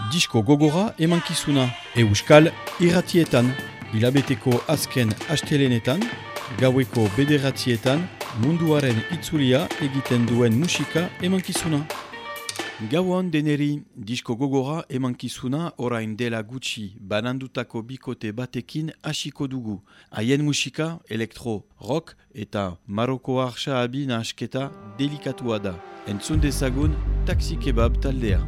Disko gogora emankizuna, euskal irratietan, hilabeteko azken astelenetan, gaueko bederatzietan, munduaren itzulia egiten duen musika emankizuna. Gauan deneri, disko gogora emankizuna orain dela gutxi banandutako bikote batekin hasiko dugu. Haien musika, elektro, rock eta maroko arsa-abi nahasketa delikatua da. Entzun dezagun Taxi Kebab taldea.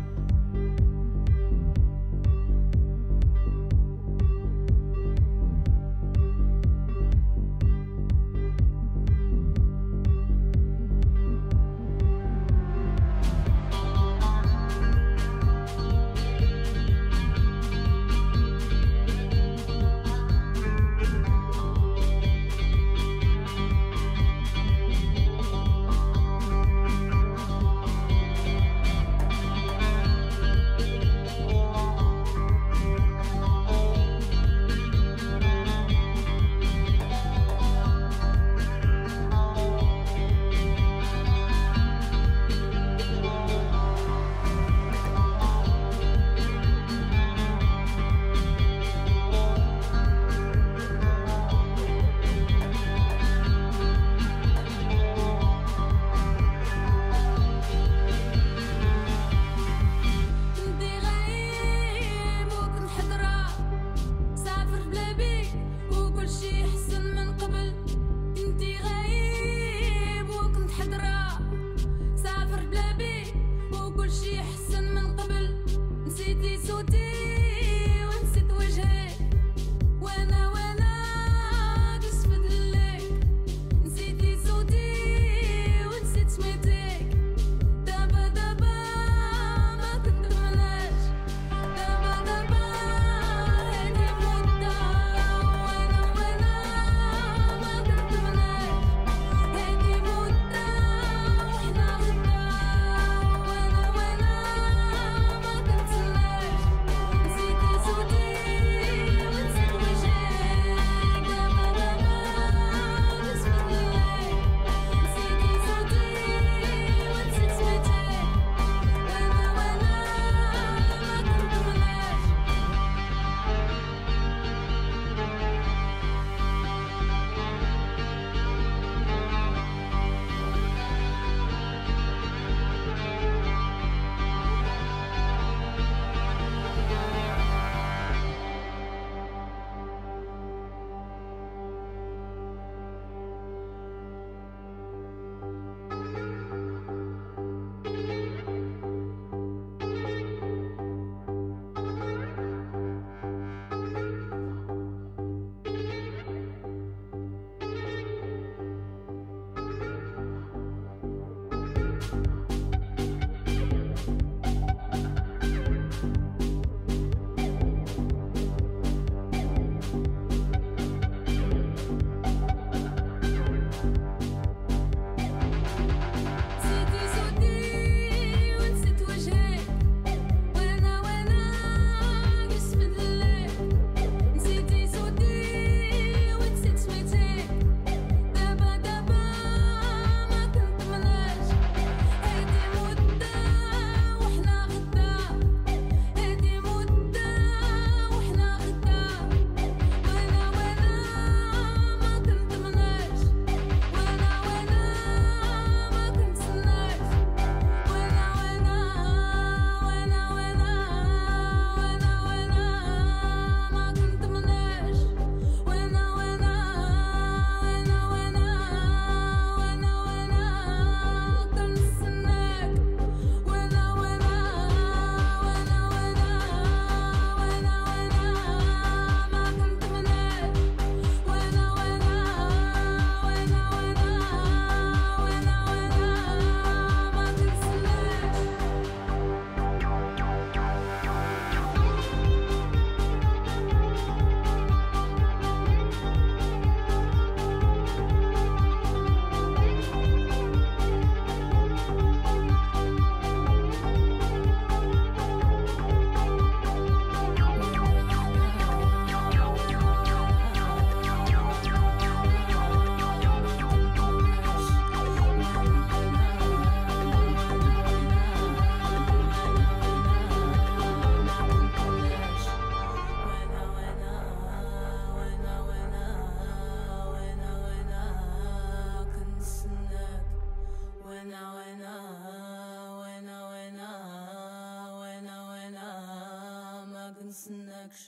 snacks.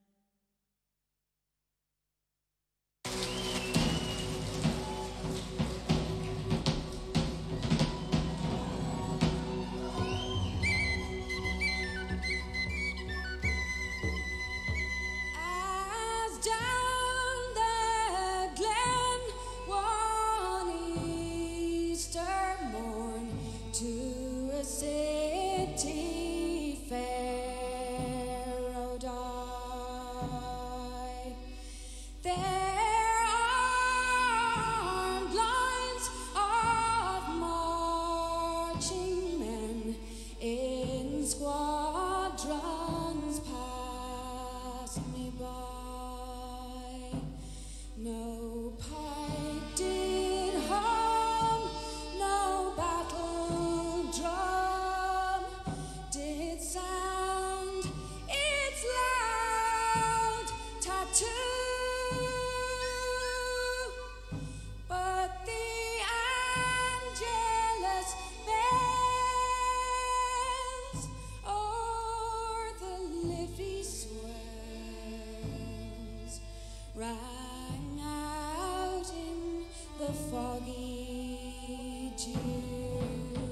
Rang out in the foggy dew.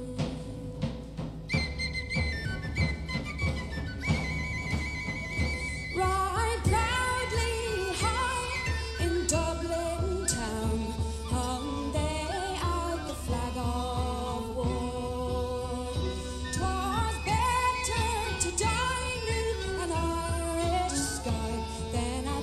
Right proudly high in Dublin town hung they out the flag of war. 'Twas better to die neath an Irish sky than at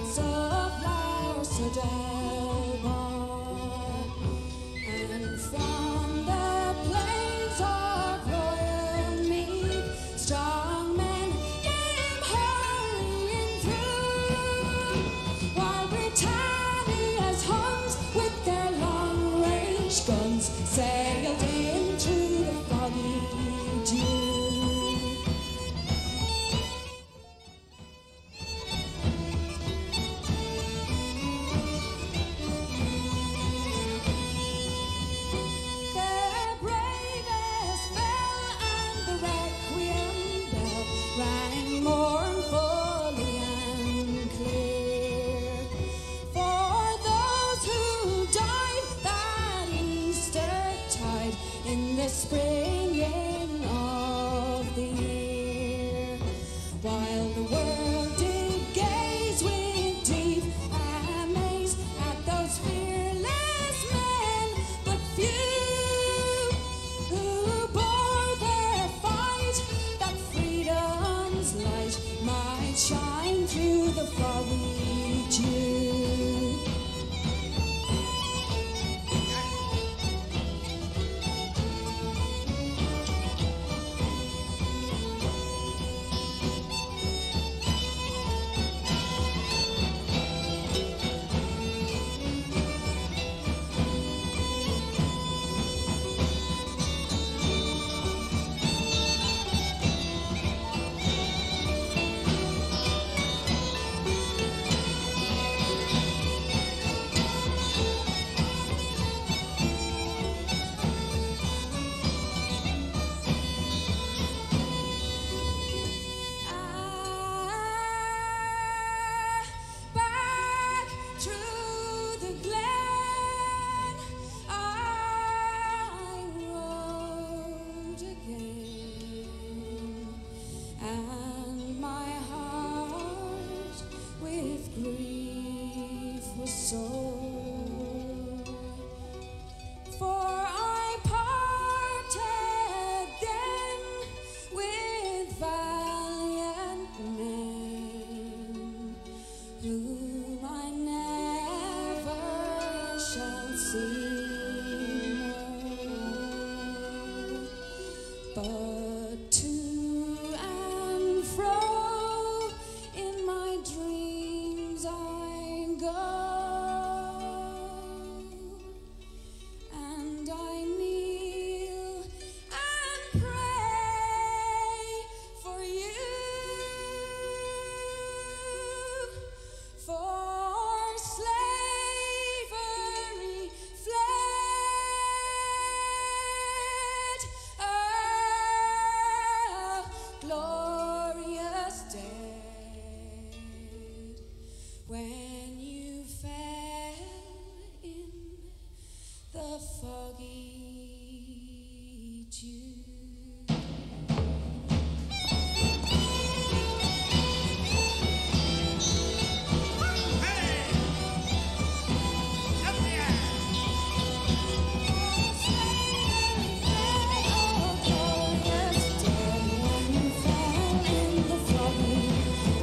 Delbar. And from the plains of Royal Meath, strong men came hurrying through, while Britannia's Huns with their long-range guns sailed into the foggy dew. Mournfully and clear for those who died that Easter tide in the springing of the year, while the world did gaze with deep amaze at those fearless men, but few who bore their fight that freedom's light might shine through the foggy dew.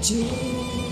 June.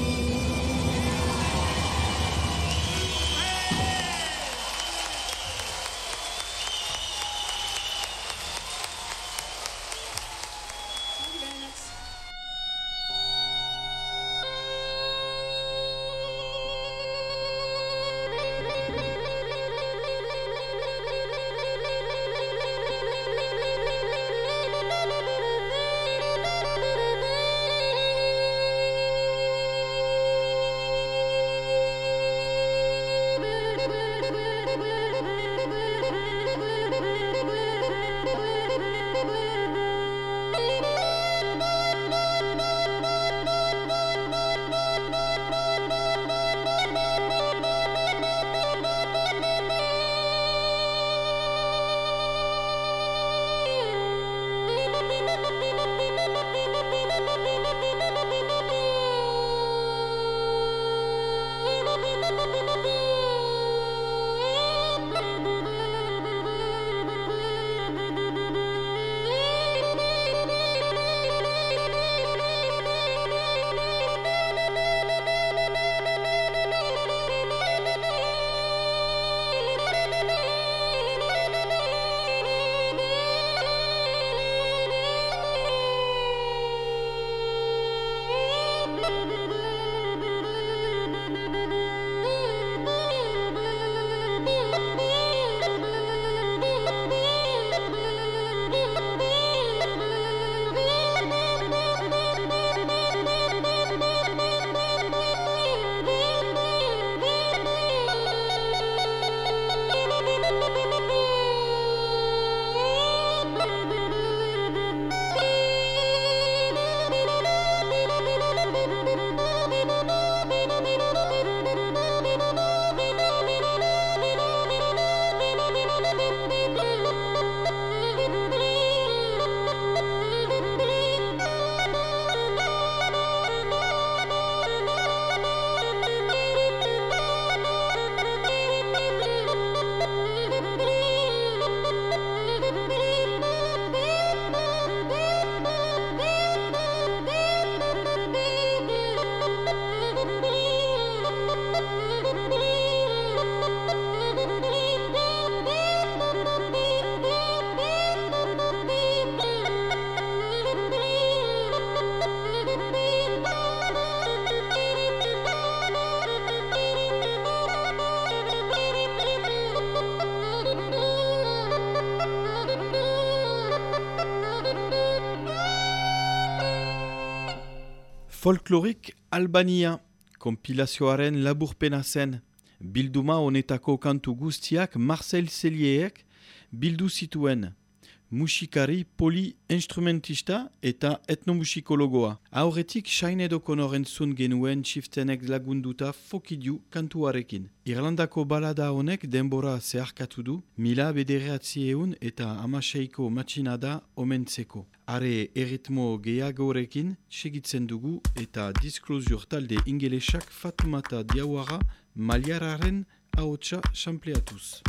Folklorik Albania, kompilazioaren laburpena zen. Bilduma honetako kantu guztiak Marcel Celliek bildu zituen. Musikari poli-instrumentista eta etnomusikologoa. Aurretik Shine O'Connor entzun genuen txiftenek lagunduta fokidu kantuarekin. Irlandako balada honek denbora zeharkatu du, 1900 eta 16ko matxinada omentzeko. Are erritmo gehiagorekin segitzen dugu eta Disclosure talde ingelesak Fatumata Diawara Maliararen ahotsa sampleatuz.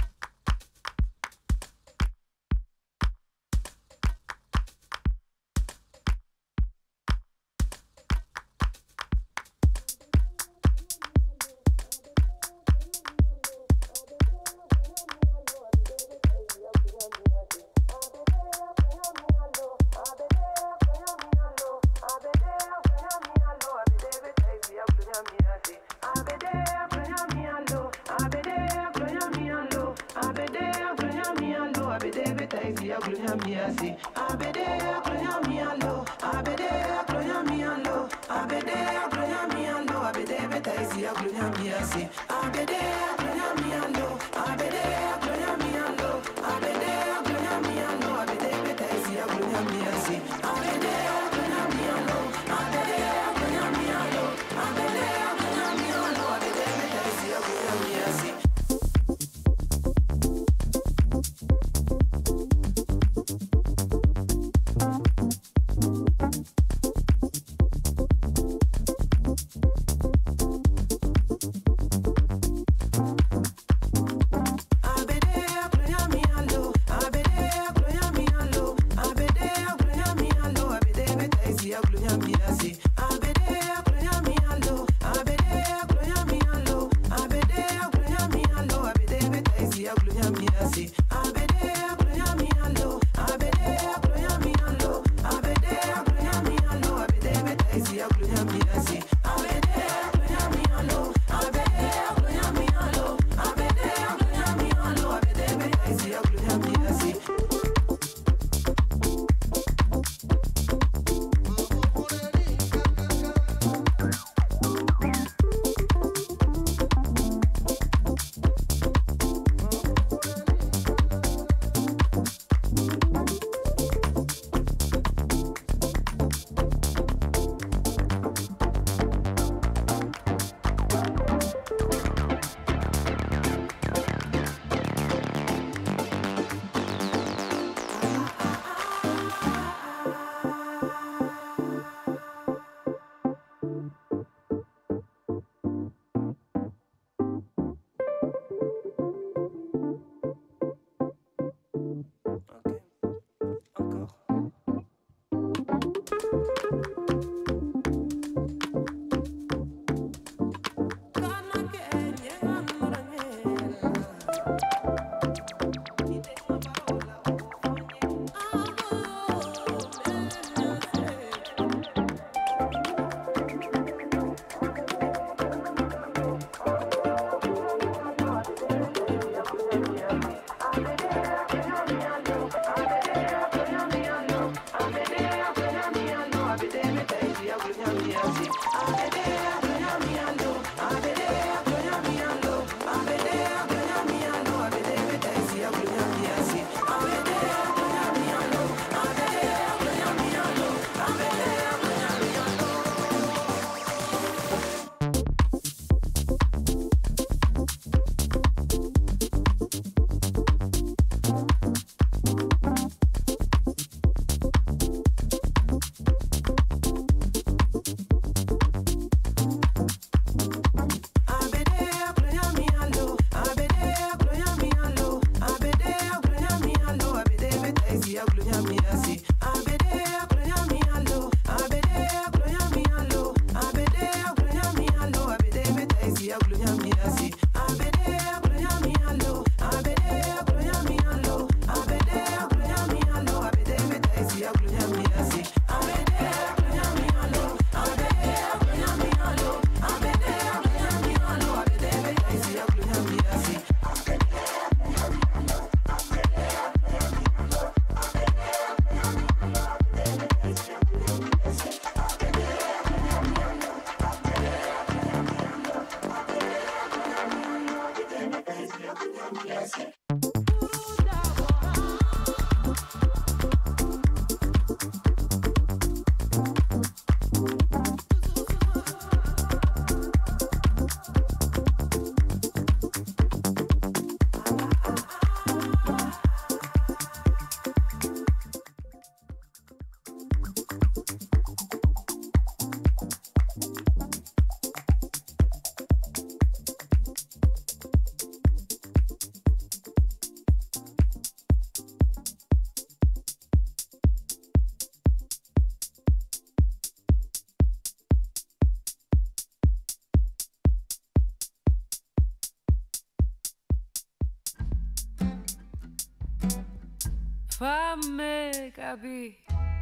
Fammi capire,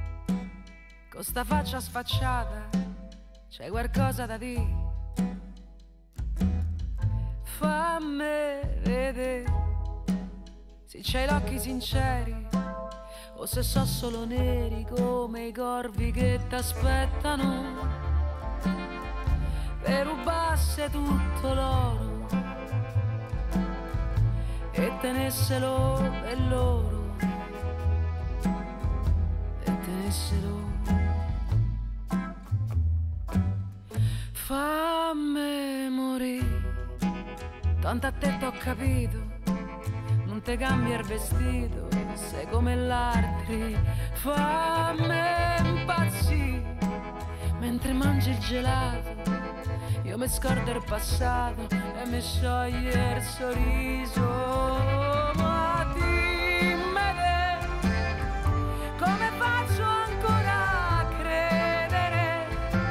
con sta faccia sfacciata c'è qualcosa da dire. Fammi vedere se c'hai gli occhi sinceri o se so solo neri come i corvi che t'aspettano per rubasse tutto l'oro e tenesselo per loro. Fammi morire, tanto a te t'ho capito, non te cambi il vestito, sei come l'altri. Fammi impazzire, mentre mangi il gelato, io mi scordo il passato e mi scioglie il sorriso. Ma dimmi te, come faccio ancora a credere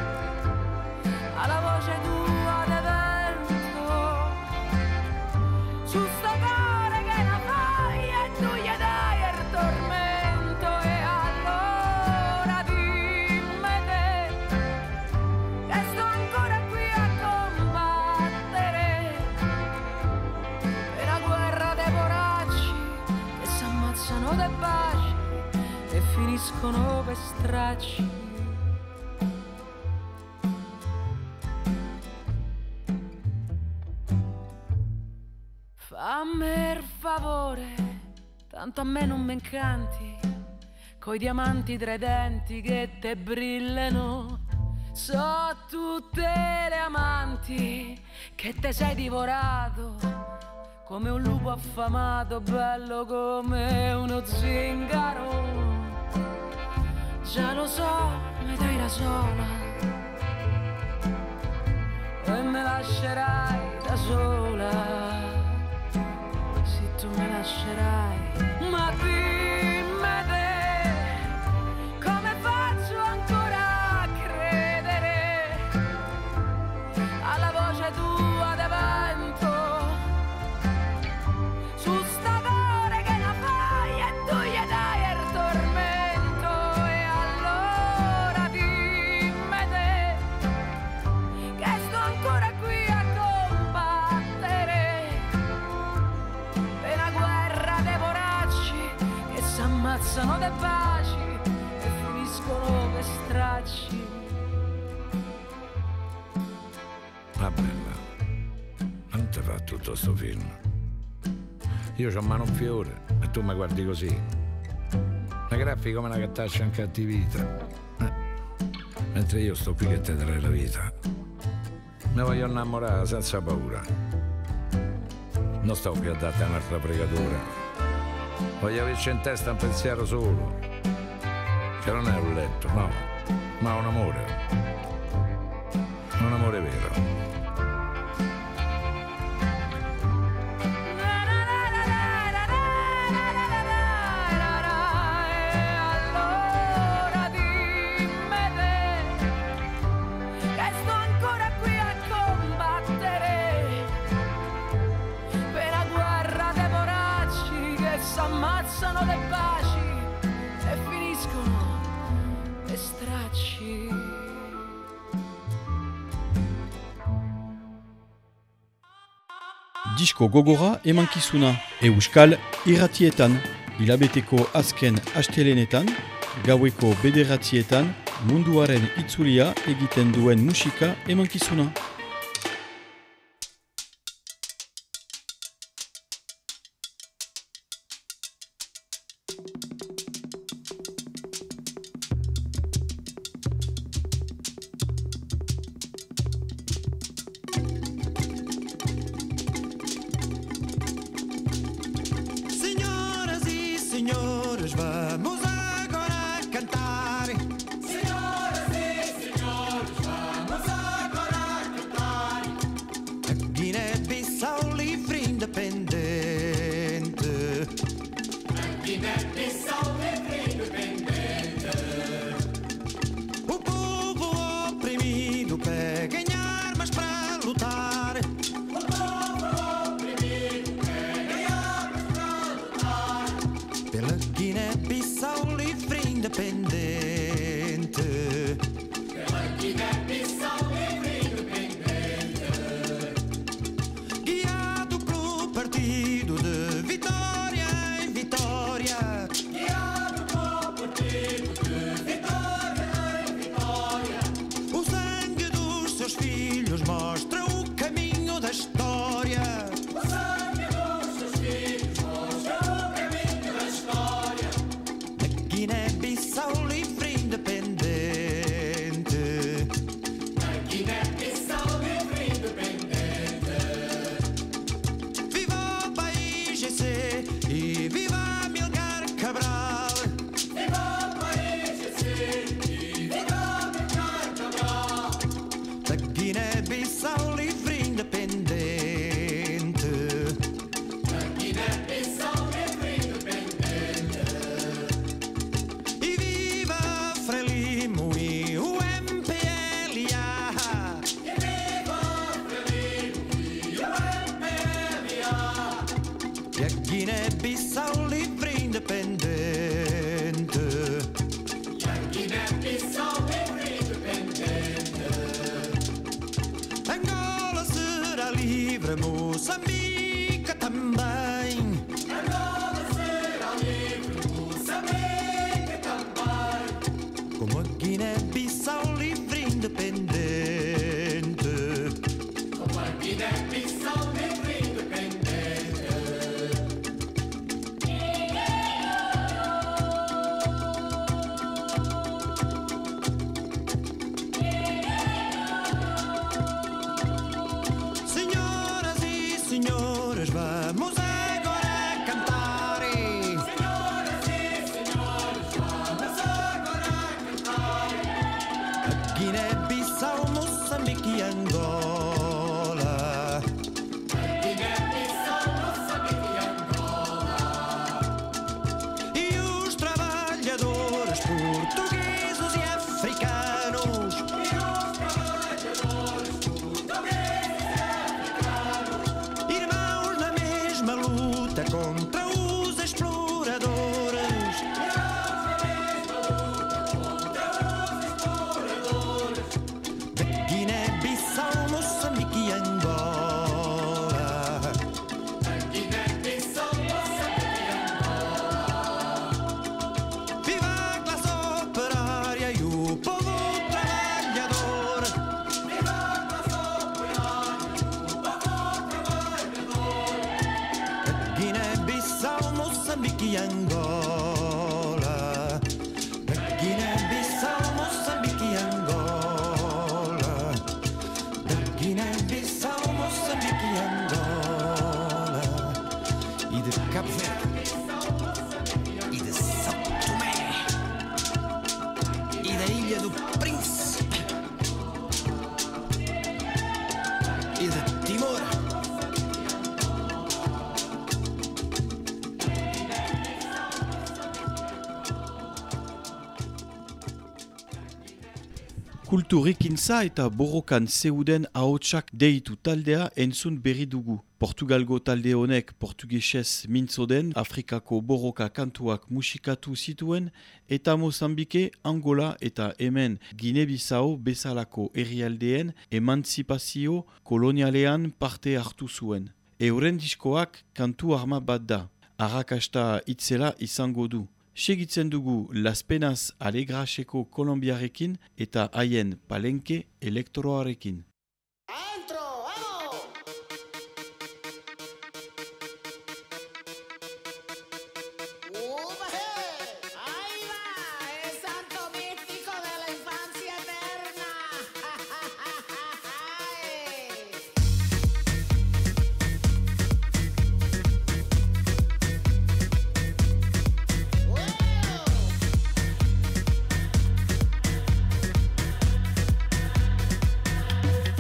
alla voce tua di vento su sto cuore che la fai e tu gli dai il tormento. E allora dimmi te, stracci. Fammi il favore, tanto a me non mi incanti, coi diamanti tra i denti che te brillano. So tutte le amanti che te sei divorato, come un lupo affamato, bello come uno zingaro. Già lo so, mi dai da sola e me lascerai da sola. Se tu mi lascerai, ma dimmi te, come faccio ancora a credere alla voce tua de vento, su sta cuore che la fai e tu gli dai il tormento. E allora dimmi te che sto ancora qui a combattere per una guerra dei poracci che s'ammazzano dei baci e finiscono per stracci. Ma bella, non ti fa tutto sto film. Io c'ho mano un fiore e tu mi guardi così. Mi graffi come una cattaccia in cattività. Mentre io sto qui che te darei la vita. Mi voglio innamorare senza paura. Non sto qui a darti un'altra fregatura. Voglio averci in testa un pensiero solo, che non è un letto, no, ma un amore vero. Allora dimmi te che sto ancora qui a combattere per la guerra dei poracci che s'ammazzano le baci e finiscono le stracci. Disko gogora emankizuna Euskal irratietan, hilabeteko azken astelenetan, gaueko 9:00 munduaren itzulia egiten duen musika emankizuna. Senhoras e senhores, vamos agora cantar. Senhoras e senhores, vamos agora cantar. A Guiné-Bissau livre e independente. A Guiné-Bissau livre e independente. O povo oprimido pega armas para lutar. O povo oprimido pega armas para lutar. Pela Guiné-Bissau livre e independente. Pela Guiné-Bissau livre e independente. Guiado pelo partido de vitória em vitória. Guiado pelo partido de vitória em vitória. O sangue dos seus filhos mostra o caminho da história. O sangue dos seus filhos mostra o caminho da história. A Guiné-Bissau livre e independente. A Guiné-Bissau livre e independente. Viva o país GC e viva Amilcar Cabral. Viva o país GC e viva Amilcar Cabral. Da Guiné-Bissau livre e independente. Da Guiné-Bissau livre e independente. E viva Frelimo e o MPLA. E viva Frelimo e o MPLA. E a Guiné-Bissau livre e independente. E a Guiné-Bissau livre e independente. Angola será livre, Moçambique também. Angola será livre, Moçambique também. indipendente. Como a Guiné-Bissau livre e independente. Senhoras e senhores, vamos agora cantar. Senhoras e senhores, vamos agora cantar. Guiné-Bissau, Moçambique e Angola. Guiné-Bissau, Moçambique e Angola. E os trabalhadores portugueses e africanos, irmãos na mesma luta contra os exploradores. De Guiné-Bissau, Moçambique e Angola. Guiné-Bissau, Moçambique e Angola. Viva a classe operária e o povo trabalhador. Viva a classe operária, o povo trabalhador. Guiné-Bissau, Moçambique e Angola. Guiné-Bissau, Moçambique e Angola. Guiné-Bissau, Moçambique e Angola. E de Cabo Verde. E de São Tomé. E da Ilha do Príncipe. E de Timor. Kulturikintza eta borrokan zeuden ahotsak deitu taldea entzun berri dugu. Portugalgo talde honek portugesez mintzo den Afrikako borroka kantuak musikatu zituen eta Mozambike, Angola eta hemen Guinea-Bissau bezalako herrialdeen emantzipazio kolonialean parte hartu zuen. Euren diskoak kantu arma bat da, arrakasta itzela izango du. Segitzen dugu Las Penas Alegraseko Kolombiarekin eta haien palenke elektroarekin. ¡Adentro! ¡Vamos! ¡Upa, ahí va! El santo místico de la infancia eterna. ¡Wow!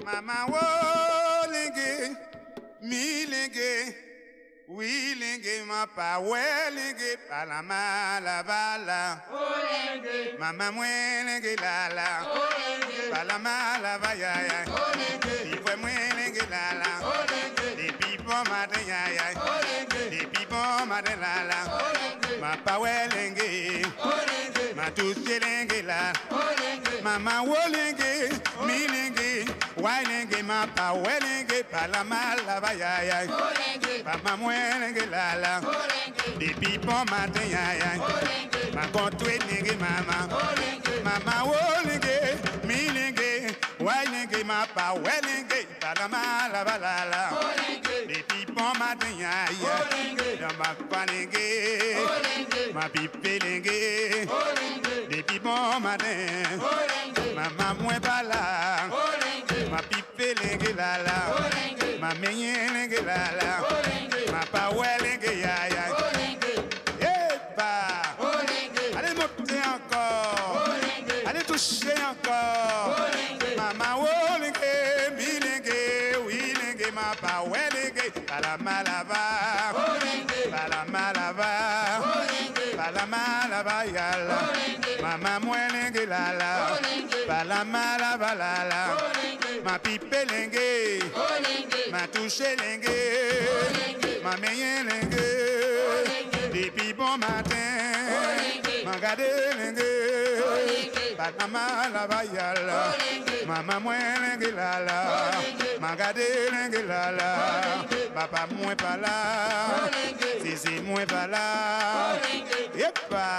Mama wo linge, mi linge, oui linge, ma pa we linge, pa la ma la ba la. Mama mwen linge la la, pa la ma la ba ya ya. Di fwe mwen linge la la, di pipo ma de ya ya. Di pipo ma de la la, ma pa we linge, ma touche linge la. Mama wo linge, mi linge, why linge, ma pa we linge, pa la ma la ba ya ya. Mama mwen linge la la, di pipo ma de ya ya. Ma kontwe linge mama, mama wo linge, mi linge, why linge, ma pa we linge, pa la ma la ba la la. Di pipo ma de ya ya, da ma pa linge, ma pipe linge, di pipo ma de. Mama mwen pa la, ma pipe linge la la, ma menye linge la la, ma pa we linge ya ya. Epa, allez monter encore, allez toucher encore. Mama wo linge, mi linge, oui linge, ma pa we linge, pa la malaba, pa la malaba, pa la malaba ya la. Mama mwen linge la la, pa la malaba la la. Ma pipe linge, ma touche linge, ma menye linge. Depuis bon matin, ma gade linge, pa la malaba ya la. Mama mwen linge la la, ma gade linge la la. Papa mwen pa la, sisi mwen pa la. Yepa,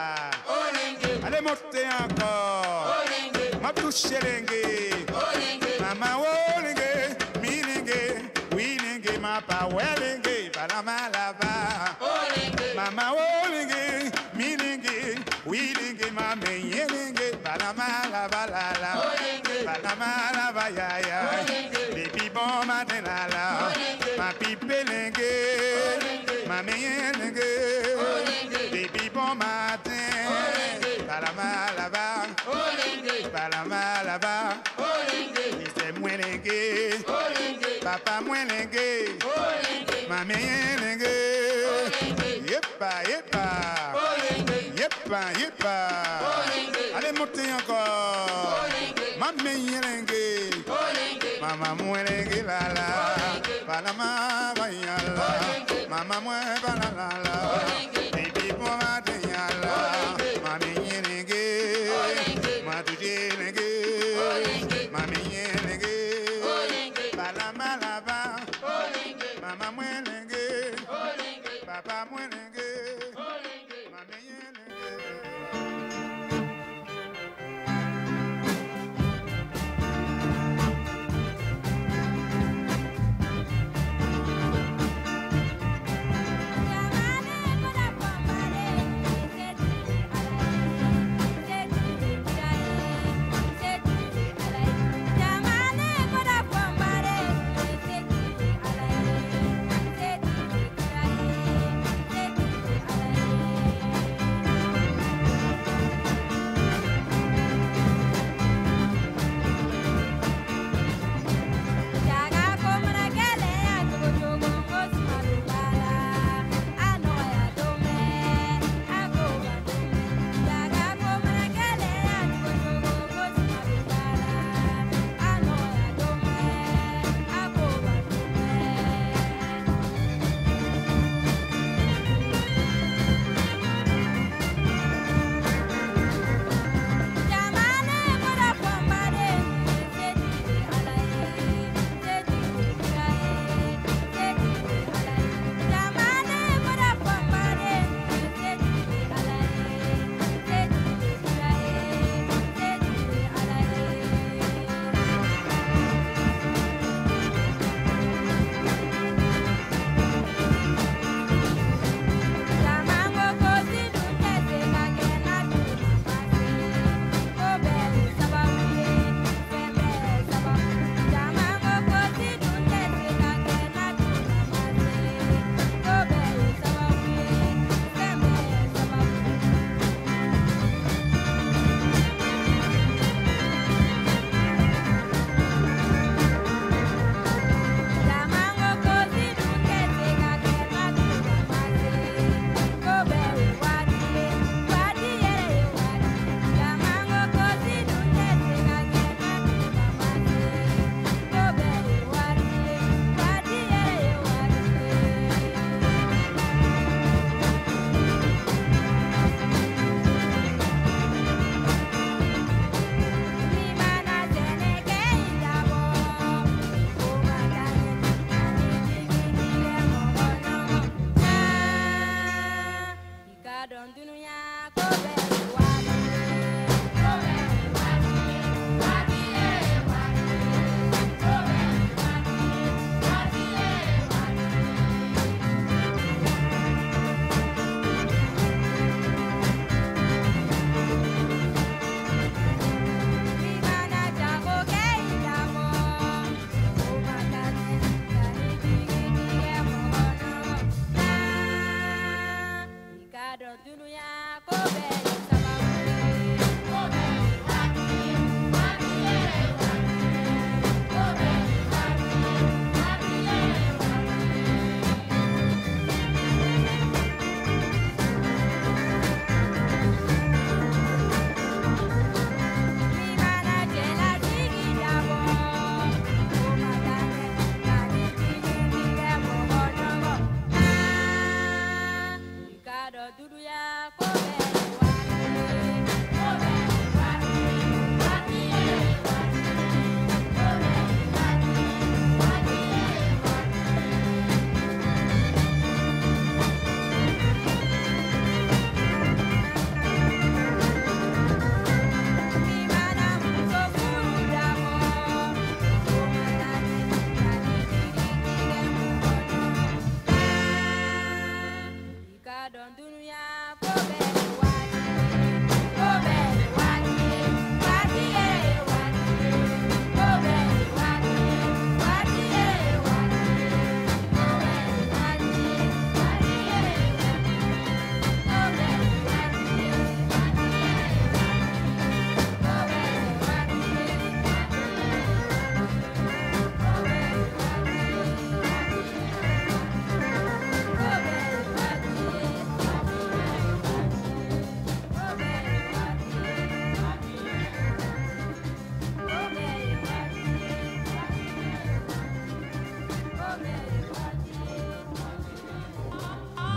allez monter encore, ma touche linge. Mama wo linge, mi linge, oui linge, ma pa we linge, pa la malaba. Mama wo linge, mi linge, oui linge, ma menye linge, pa la malaba la la. Pa la malaba ya ya, depuis bon matin la la. Ma pipe linge, ma menye linge, depuis bon matin. Pa la malaba, pa la malaba. Mwen linge, papa mwen linge, ma menye linge. Yepa, yepa, yepa, yepa. Allez monter encore, ma menye linge, mama mwen linge la la, pa la ma ba ya la, mama mwen ba la la la. Baby pour ma te ya la, ma menye linge, ma touche linge, ma menye linge. Pala malaba, mama mwen linge, papa mwen linge, ma menye linge. Jamane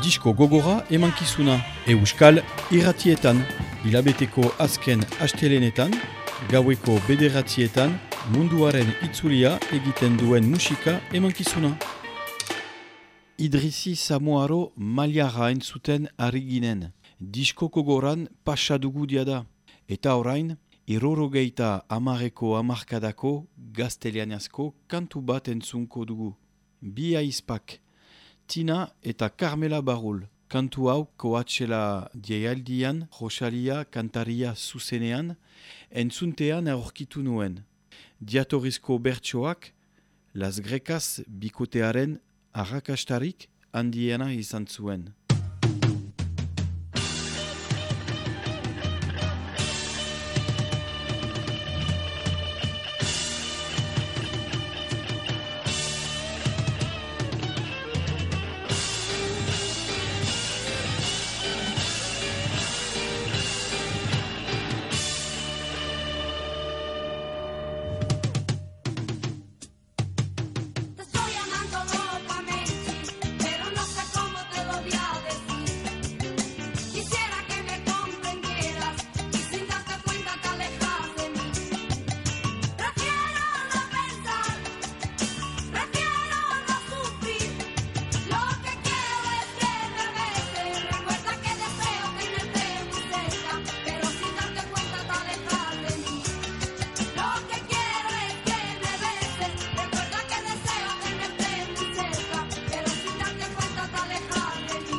Disko gogora emankizuna Euskal irratietan, hilabeteko azken astelenetan, gaueko 9 munduaren itzulia egiten duen musika emankizuna. Idrisi Samoaro Maliara entzuten ari ginen. Disko gogoran pasadugu diada. Eta orain, 70 hamarkadako gaztelaniazko kantu bat entzunko dugu. Bi aizpak, Tina eta Carmela Barul. Kantu hau koatxela diaialdian, Rosalia kantaria zuzenean, entzuntean aurkitu nuen. Diatorrizko bertsoak, Las Grecas bikotearen arrakastarik handiena izan zuen. Te estoy amando locamente, pero no sé cómo te lo voy a decir. Quisiera que me comprendieras y sin darte cuenta te alejas de mí. Prefiero no pensar, prefiero no sufrir. Lo que quiero es que me beses. Recuerda que deseo tenerte muy cerca, pero sin darte cuenta te alejas de mí. Lo que quiero es que me beses. Recuerda que deseo tenerte muy cerca, pero sin darte cuenta te alejas de mí.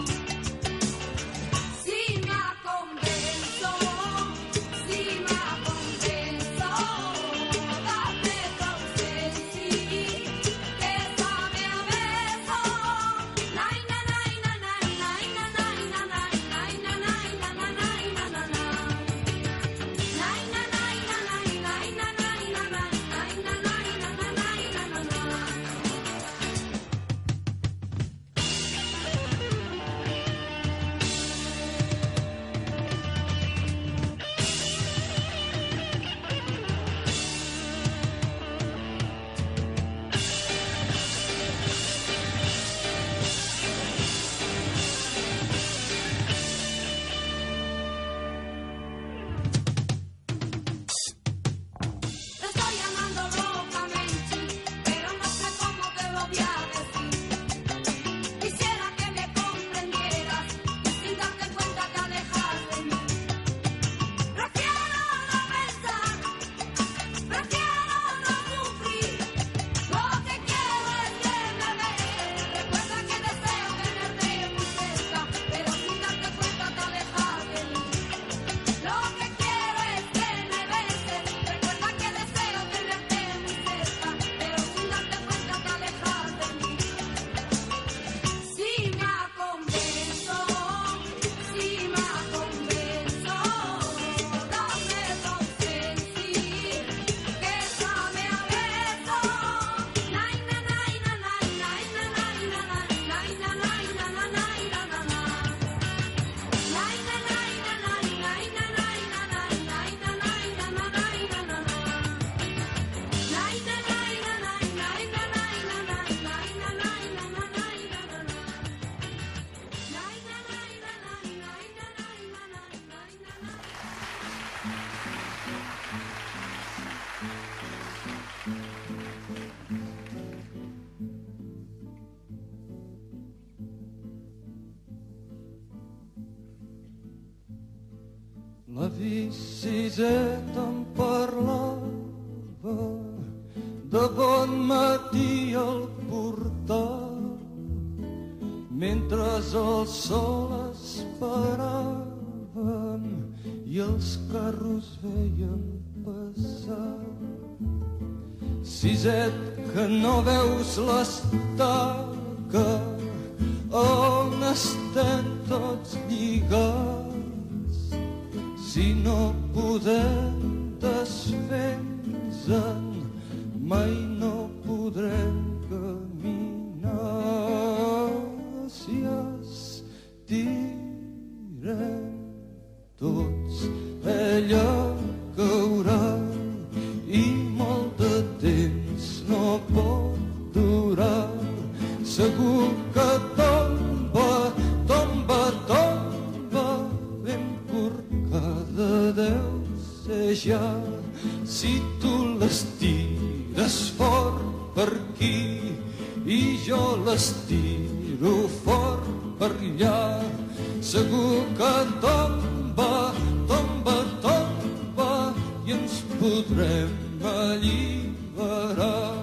Si me convenzo, si me convenzo, dame tu ausencia, que sabe a beso. Nay na nay na nay nay na nay na nay nay na nay na na nay na na na. Nay na nay na nay nay na nay na nay nay na nay na na nay na na na. Te estoy amando locamente, pero no sé cómo te lo voy a decir. Quisiera que me comprendieras y sin darte cuenta te alejas de mí. Prefiero no pensar, prefiero no sufrir. Lo que quiero es que me beses. Recuerda que deseo tenerte muy cerca, pero sin darte cuenta te alejas de mí. Lo que quiero es que me beses. Recuerda que deseo tenerte muy cerca, pero sin darte cuenta te alejas de mí. Si me convenzo, si me convenzo, dame tu ausencia, que sabe a beso. Nay na nay na nay nay na nay na nay nay na nay na na nay na na na. Nay na nay na nay nay na nay na nay nay na nay na na nay na na na. Nay na nay na nay nay na nay na nay nay na nay na na nay na na na. Nay na nay na nay nay na nay na nay nay na na. La Viciseta em parlava de bon matí al portal, mentre el sol esperaven i els carros veien passar. Siset, que no veus l'estaca on estem tots lligats, si no podem desfer-nos-en, mai no podrem caminar. Si estirem tots, ella caurà i molt de temps no pot durar. Segur que tomba, Si tu les tires fort per aquí i jo les tiro fort per allà, segur que tomba, tomba, tomba i ens podrem alliberar.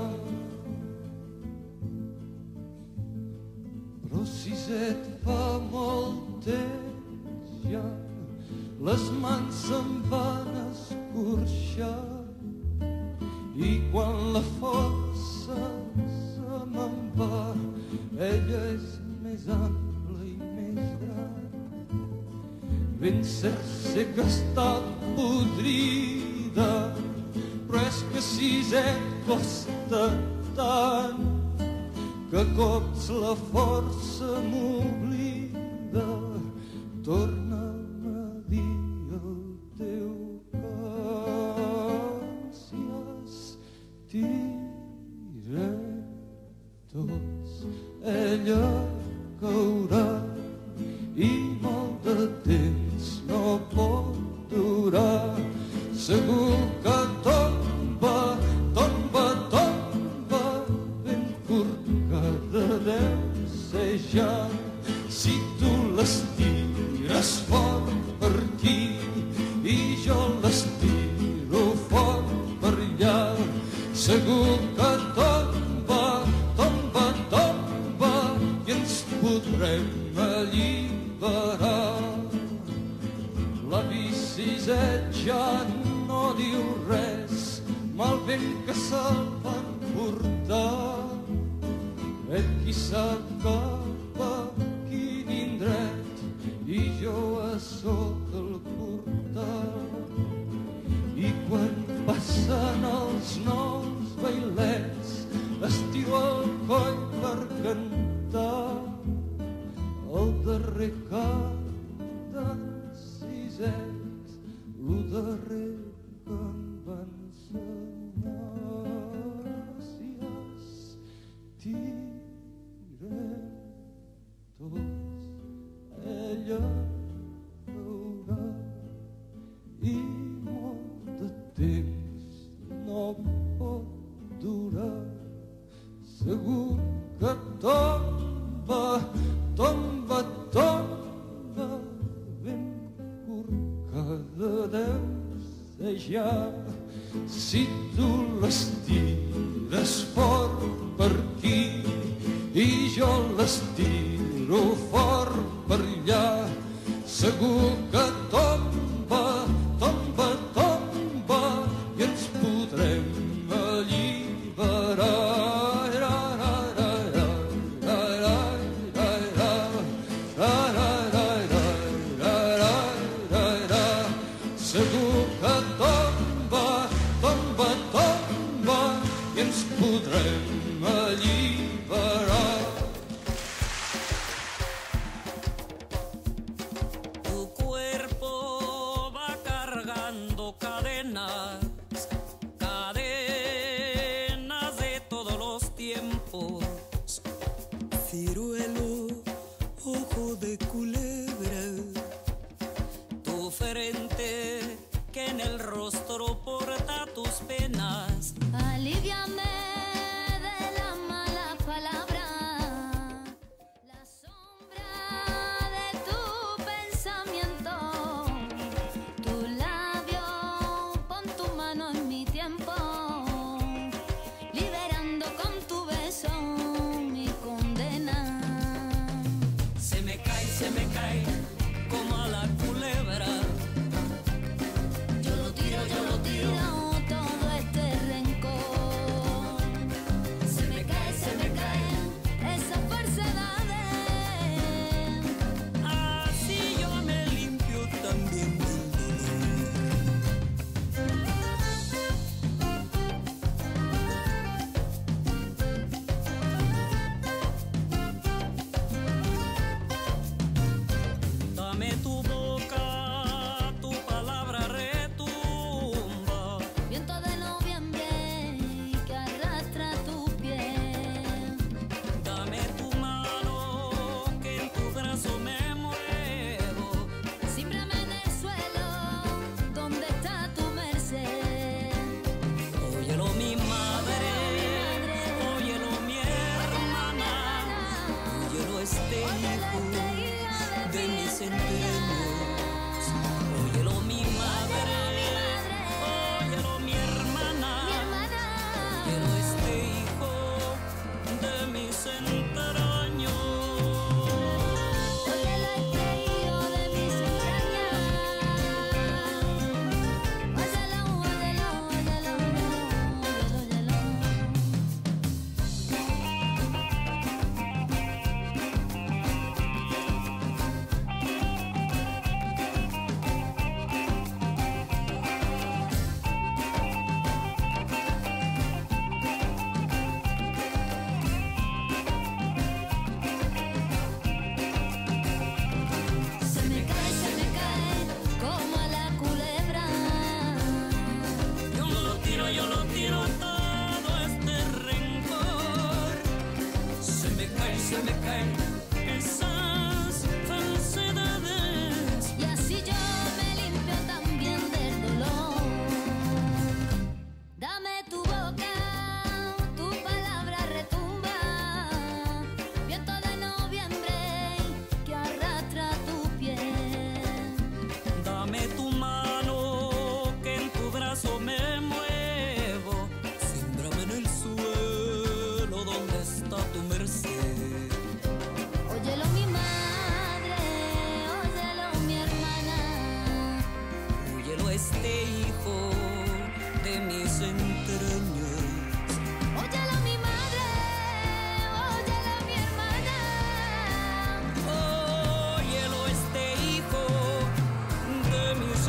Però si et fa molt temps ja les mans se'm van escorxar i quan la força se me'n va, ella és més ampla i més gran. Ben cert sé que està podrida, però és que si et costa tant que cops la força m'oblida, torna'm a dir el teu cas i estirem tots. Ella caurà i molt de temps no pot durar, segur que tomba, tomba, tomba, ben corcada deu ser ja. Si tu les tires fort per aquí i jo les tiro fort per allà, segur que tomba, tomba, tomba i ens podrem alliberar. La biciseta ja no diu res, mal vent que se'l van portar. Qui sap cap a quin indret i jo a sota el portal. I quan passen els nous bailets estiro el coll per cantar el darrer cant d'en Siset, lo darrer que em va ensenyar. Si estirem tots, ella caurà i molt de temps no pot durar. Segur que tomba, tomba, tomba, ben corcada deu ser ja. Si tu les tires fort per aquí i jo les tiro fort per allà, segur que tomba, tomba, tomba i ens podrem alliberar. Segur que tomba, tomba, tomba i ens podrem alliberar. Tu cuerpo se me caen esas falsedades. Y así yo me limpio también del dolor. Dame tu boca, tu palabra retumba, viento de noviembre que arrastra tu piel. Dame tu mano, que en tu brazo me muevo. Sémbrame en el suelo donde está tu merced. Óyelo mi madre, óyelo mi hermana, Óyelo este hijo de mis entrañas. óyelo mi madre, óyelo mi hermana. Óyelo este hijo de mis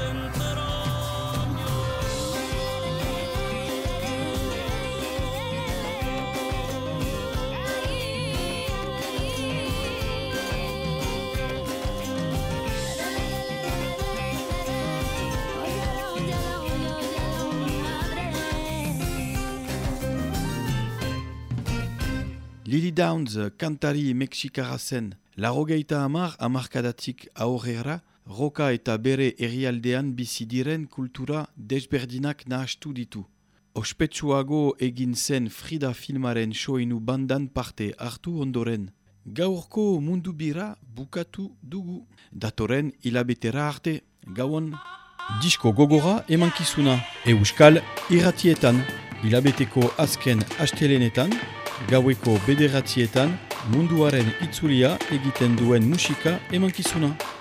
Lily Downs kantari mexikara zen. Laurogeita hamarkadatik aurrera, roka eta bere herrialdean bizi diren kultura desberdinak nahastu ditu. Ospetsuago egin zen Frida filmaren soinu bandan parte hartu ondoren. Gaurko mundu bira bukatu dugu. Datoren hilabetera arte, gauan. Disko gogora emankizuna Euskal irratietan. Hilabeteko azken astelenetan, gaueko 9:00 munduaren itzulia egiten duen musika emankizuna.